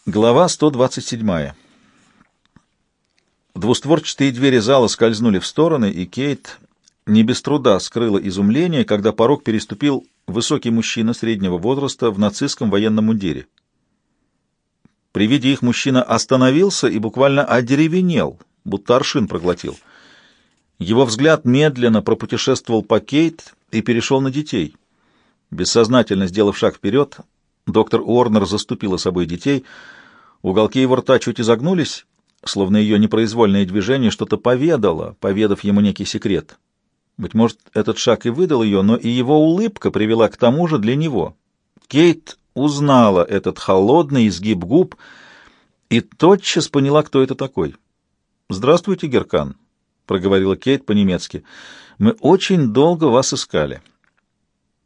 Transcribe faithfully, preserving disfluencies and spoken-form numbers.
Глава сто двадцать семь. Двустворчатые двери зала скользнули в стороны, и Кейт не без труда скрыла изумление, когда порог переступил высокий мужчина среднего возраста в нацистском военном мундире. При виде их мужчина остановился и буквально одеревенел, будто аршин проглотил. Его взгляд медленно пропутешествовал по Кейт и перешел на детей. Бессознательно сделав шаг вперед, доктор Уорнер заступила собой детей. Уголки его рта чуть изогнулись, словно ее непроизвольное движение что-то поведало, поведав ему некий секрет. Быть может, этот шаг и выдал ее, но и его улыбка привела к тому же для него. Кейт узнала этот холодный изгиб губ и тотчас поняла, кто это такой. «Здравствуйте, Геркан», — проговорила Кейт по-немецки. «Мы очень долго вас искали».